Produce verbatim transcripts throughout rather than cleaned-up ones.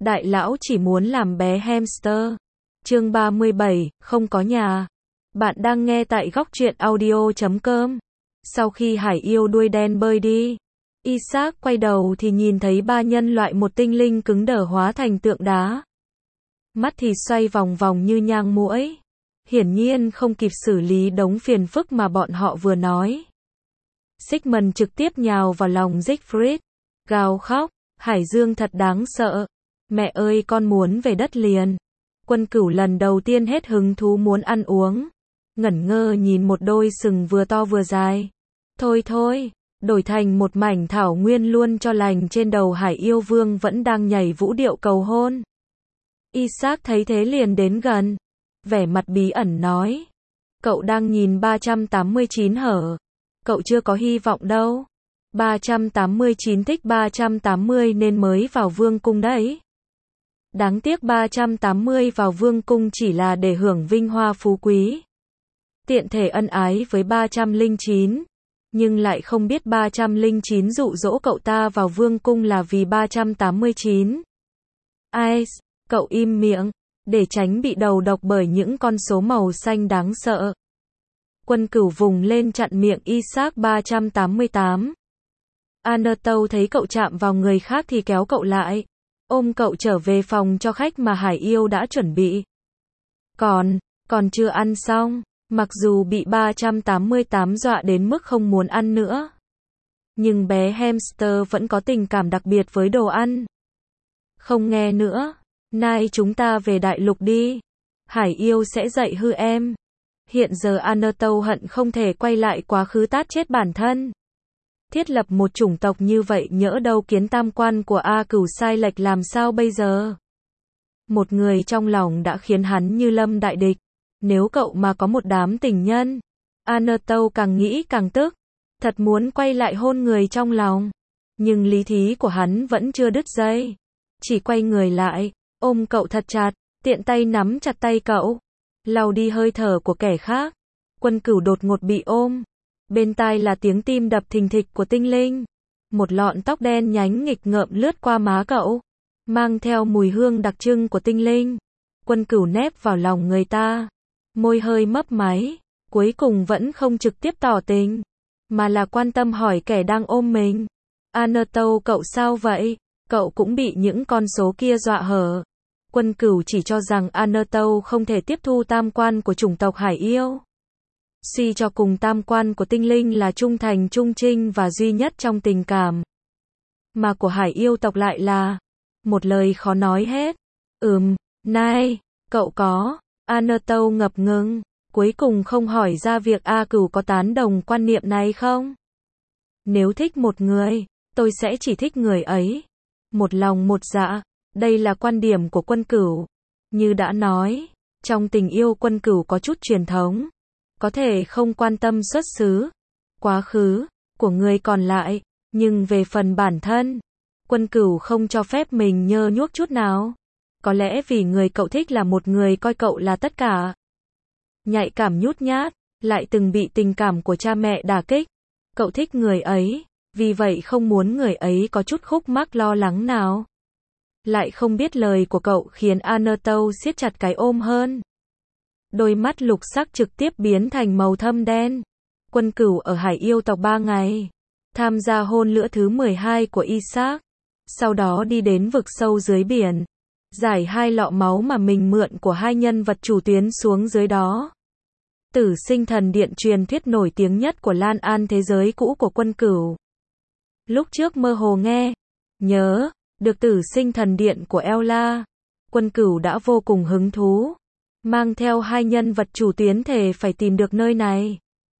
Đại lão chỉ muốn làm bé hamster. Chương ba mươi bảy, không có nhà. Bạn đang nghe tại góc truyện audio chấm com. Sau khi hải yêu đuôi đen bơi đi, Isaac quay đầu thì nhìn thấy ba nhân loại một tinh linh cứng đờ hóa thành tượng đá. Mắt thì xoay vòng vòng như nhang muỗi. Hiển nhiên không kịp xử lý đống phiền phức mà bọn họ vừa nói. Sigmund trực tiếp nhào vào lòng Siegfried, gào khóc, Hải Dương thật đáng sợ. Mẹ ơi, con muốn về đất liền. Quân Cửu lần đầu tiên hết hứng thú muốn ăn uống. Ngẩn ngơ nhìn một đôi sừng vừa to vừa dài. Thôi thôi, đổi thành một mảnh thảo nguyên luôn cho lành. Trên đầu Hải Yêu Vương vẫn đang nhảy vũ điệu cầu hôn. Isaac thấy thế liền đến gần, vẻ mặt bí ẩn nói: cậu đang nhìn ba trăm tám mươi chín hở? Cậu chưa có hy vọng đâu. ba trăm tám mươi chín thích ba trăm tám mươi nên mới vào vương cung đấy. Đáng tiếc ba trăm tám mươi vào vương cung chỉ là để hưởng vinh hoa phú quý. Tiện thể ân ái với ba trăm lẻ chín, nhưng lại không biết ba trăm lẻ chín dụ dỗ cậu ta vào vương cung là vì ba trăm tám mươi chín. Ai, cậu im miệng, để tránh bị đầu độc bởi những con số màu xanh đáng sợ. Quân Cửu vùng lên chặn miệng Isaac. Ba trăm tám mươi tám. Anatole thấy cậu chạm vào người khác thì kéo cậu lại, ôm cậu trở về phòng cho khách mà Hải Yêu đã chuẩn bị. Còn, còn chưa ăn xong, mặc dù bị ba trăm tám mươi tám dọa đến mức không muốn ăn nữa, nhưng bé hamster vẫn có tình cảm đặc biệt với đồ ăn. Không nghe nữa, nay chúng ta về đại lục đi. Hải Yêu sẽ dạy hư em. Hiện giờ Anatole hận không thể quay lại quá khứ tát chết bản thân. Thiết lập một chủng tộc như vậy nhỡ đâu kiến tam quan của A Cửu sai lệch làm sao bây giờ? Một người trong lòng đã khiến hắn như lâm đại địch. Nếu cậu mà có một đám tình nhân, Anatole càng nghĩ càng tức. Thật muốn quay lại hôn người trong lòng. Nhưng lý trí của hắn vẫn chưa đứt dây. Chỉ quay người lại, ôm cậu thật chặt, tiện tay nắm chặt tay cậu, lau đi hơi thở của kẻ khác. Quân Cửu đột ngột bị ôm. Bên tai là tiếng tim đập thình thịch của tinh linh. Một lọn tóc đen nhánh nghịch ngợm lướt qua má cậu, mang theo mùi hương đặc trưng của tinh linh. Quân Cửu nép vào lòng người ta, môi hơi mấp máy, cuối cùng vẫn không trực tiếp tỏ tình, mà là quan tâm hỏi kẻ đang ôm mình: Anatole, cậu sao vậy? Cậu cũng bị những con số kia dọa hở. Quân Cửu chỉ cho rằng Anatole không thể tiếp thu tam quan của chủng tộc Hải Yêu. Suy cho cùng tam quan của tinh linh là trung thành, trung trinh và duy nhất trong tình cảm. Mà của Hải Yêu tộc lại là một lời khó nói hết. Ừm, này, cậu có. Anatole ngập ngừng, cuối cùng không hỏi ra việc A Cửu có tán đồng quan niệm này không. Nếu thích một người, tôi sẽ chỉ thích người ấy. Một lòng một dạ, đây là quan điểm của Quân Cửu. Như đã nói, trong tình yêu Quân Cửu có chút truyền thống. Có thể không quan tâm xuất xứ, quá khứ của người còn lại, nhưng về phần bản thân, Quân Cửu không cho phép mình nhơ nhuốc chút nào. Có lẽ vì người cậu thích là một người coi cậu là tất cả. Nhạy cảm nhút nhát, lại từng bị tình cảm của cha mẹ đả kích. Cậu thích người ấy, vì vậy không muốn người ấy có chút khúc mắc lo lắng nào. Lại không biết lời của cậu khiến Anatole siết chặt cái ôm hơn. Đôi mắt lục sắc trực tiếp biến thành màu thâm đen. Quân Cửu ở Hải Yêu tộc ba ngày, tham gia hôn lửa thứ mười hai của Isaac. Sau đó đi đến vực sâu dưới biển, giải hai lọ máu mà mình mượn của hai nhân vật chủ tuyến xuống dưới đó. Tử Sinh Thần Điện, truyền thuyết nổi tiếng nhất của Lan An thế giới cũ của Quân Cửu. Lúc trước mơ hồ nghe, nhớ, được Tử Sinh Thần Điện của Ella. Quân Cửu đã vô cùng hứng thú. Mang theo hai nhân vật chủ tuyến thề phải tìm được nơi này.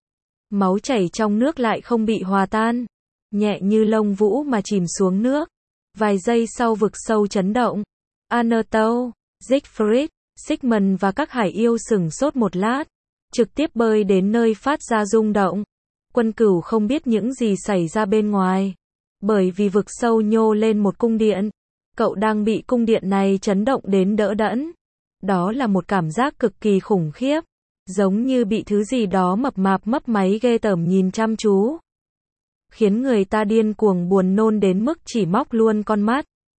Máu chảy trong nước lại không bị hòa tan, nhẹ như lông vũ mà chìm xuống nước. Vài giây sau vực sâu chấn động. Anatole, Siegfried, Sigmund và các Hải Yêu sửng sốt một lát, trực tiếp bơi đến nơi phát ra rung động. Quân Cửu không biết những gì xảy ra bên ngoài, bởi vì vực sâu nhô lên một cung điện. Cậu đang bị cung điện này chấn động đến đỡ đẫn. Đó là một cảm giác cực kỳ khủng khiếp, giống như bị thứ gì đó mập mạp mấp máy ghê tởm nhìn chăm chú, khiến người ta điên cuồng buồn nôn đến mức chỉ móc luôn con mắt.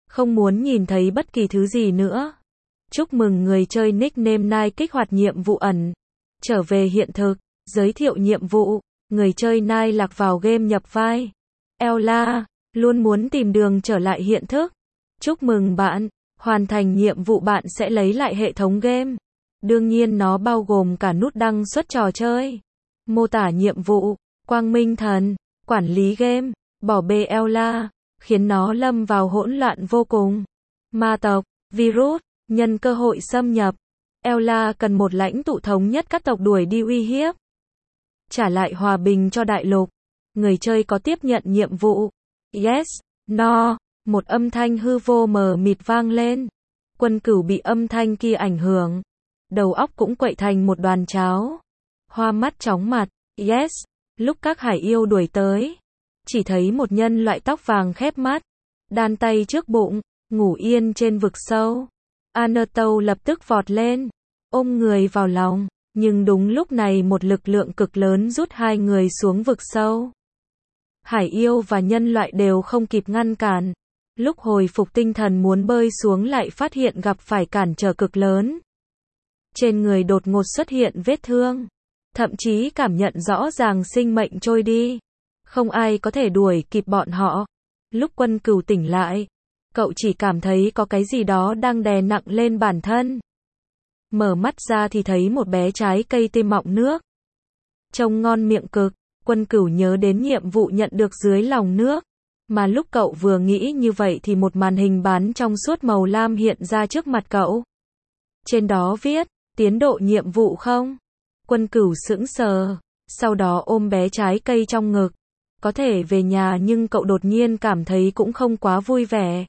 Không muốn nhìn thấy bất kỳ thứ gì nữa. Chúc mừng người chơi nickname Nai kích hoạt nhiệm vụ ẩn. Trở về hiện thực. Giới thiệu nhiệm vụ. Người chơi Nai lạc vào game nhập vai Ella, luôn muốn tìm đường trở lại hiện thức. Chúc mừng bạn. Hoàn thành nhiệm vụ bạn sẽ lấy lại hệ thống game. Đương nhiên nó bao gồm cả nút đăng xuất trò chơi. Mô tả nhiệm vụ. Quang Minh Thần. Quản lý game. Bỏ bê Ella. Khiến nó lâm vào hỗn loạn vô cùng. Ma tộc. Virus. Nhân cơ hội xâm nhập. Ella cần một lãnh tụ thống nhất các tộc đuổi đi uy hiếp. Trả lại hòa bình cho đại lục. Người chơi có tiếp nhận nhiệm vụ. Yes, no. Một âm thanh hư vô mờ mịt vang lên. Quân cửu bị âm thanh kia ảnh hưởng. Đầu óc cũng quậy thành một đoàn cháo. Hoa mắt chóng mặt. Yes. Lúc các hải yêu đuổi tới. Chỉ thấy một nhân loại tóc vàng khép mắt. Đan tay trước bụng. Ngủ yên trên vực sâu. Anatole lập tức vọt lên. Ôm người vào lòng. Nhưng đúng lúc này một lực lượng cực lớn rút hai người xuống vực sâu. Hải yêu và nhân loại đều không kịp ngăn cản. Lúc hồi phục tinh thần muốn bơi xuống lại phát hiện gặp phải cản trở cực lớn. Trên người đột ngột xuất hiện vết thương. Thậm chí cảm nhận rõ ràng sinh mệnh trôi đi. Không ai có thể đuổi kịp bọn họ. Lúc Quân Cửu tỉnh lại, cậu chỉ cảm thấy có cái gì đó đang đè nặng lên bản thân. Mở mắt ra thì thấy một bé trái cây tươi mọng nước. Trông ngon miệng cực. Quân Cửu nhớ đến nhiệm vụ nhận được dưới lòng nước. Mà lúc cậu vừa nghĩ như vậy thì một màn hình bán trong suốt màu lam hiện ra trước mặt cậu. Trên đó viết, tiến độ nhiệm vụ không? Quân Cửu sững sờ. Sau đó ôm bé trái cây trong ngực. Có thể về nhà nhưng cậu đột nhiên cảm thấy cũng không quá vui vẻ.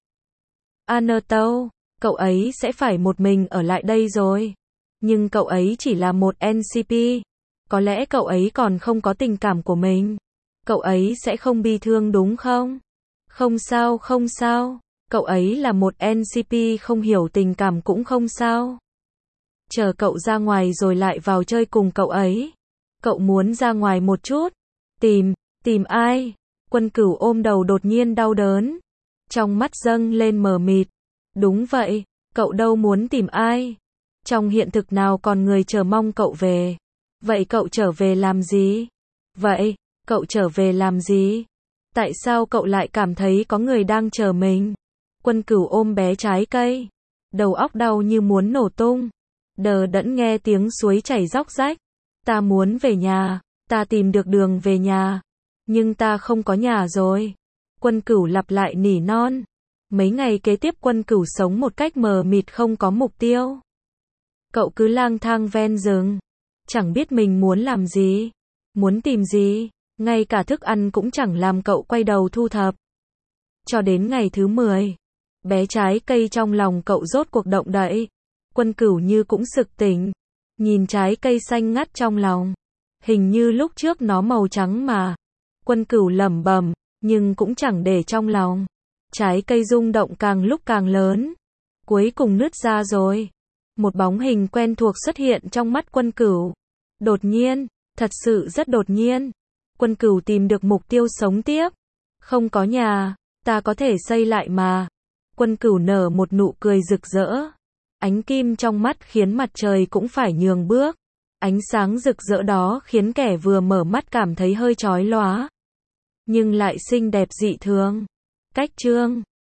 Anatole, cậu ấy sẽ phải một mình ở lại đây rồi. Nhưng cậu ấy chỉ là một en xê pê. Có lẽ cậu ấy còn không có tình cảm của mình. Cậu ấy sẽ không bi thương đúng không? Không sao không sao. Cậu ấy là một en xê pê không hiểu tình cảm cũng không sao. Chờ cậu ra ngoài rồi lại vào chơi cùng cậu ấy. Cậu muốn ra ngoài một chút. Tìm, tìm ai? Quân Cửu ôm đầu đột nhiên đau đớn. Trong mắt dâng lên mờ mịt. Đúng vậy, cậu đâu muốn tìm ai. Trong hiện thực nào còn người chờ mong cậu về. Vậy cậu trở về làm gì? Vậy, cậu trở về làm gì? Tại sao cậu lại cảm thấy có người đang chờ mình? Quân Cửu ôm bé trái cây. Đầu óc đau như muốn nổ tung. Đờ đẫn nghe tiếng suối chảy róc rách. Ta muốn về nhà. Ta tìm được đường về nhà. Nhưng ta không có nhà rồi. Quân Cửu lặp lại nỉ non. Mấy ngày kế tiếp Quân Cửu sống một cách mờ mịt không có mục tiêu. Cậu cứ lang thang ven rừng. Chẳng biết mình muốn làm gì. Muốn tìm gì. Ngay cả thức ăn cũng chẳng làm cậu quay đầu thu thập. Cho đến ngày thứ mười. Bé trái cây trong lòng cậu rốt cuộc động đậy. Quân Cửu như cũng sực tỉnh. Nhìn trái cây xanh ngắt trong lòng. Hình như lúc trước nó màu trắng mà. Quân Cửu lẩm bẩm, nhưng cũng chẳng để trong lòng. Trái cây rung động càng lúc càng lớn. Cuối cùng nứt ra rồi. Một bóng hình quen thuộc xuất hiện trong mắt Quân Cửu. Đột nhiên, thật sự rất đột nhiên. Quân Cửu tìm được mục tiêu sống tiếp. Không có nhà, ta có thể xây lại mà. Quân Cửu nở một nụ cười rực rỡ. Ánh kim trong mắt khiến mặt trời cũng phải nhường bước. Ánh sáng rực rỡ đó khiến kẻ vừa mở mắt cảm thấy hơi chói lóa. Nhưng lại xinh đẹp dị thường. Cách chương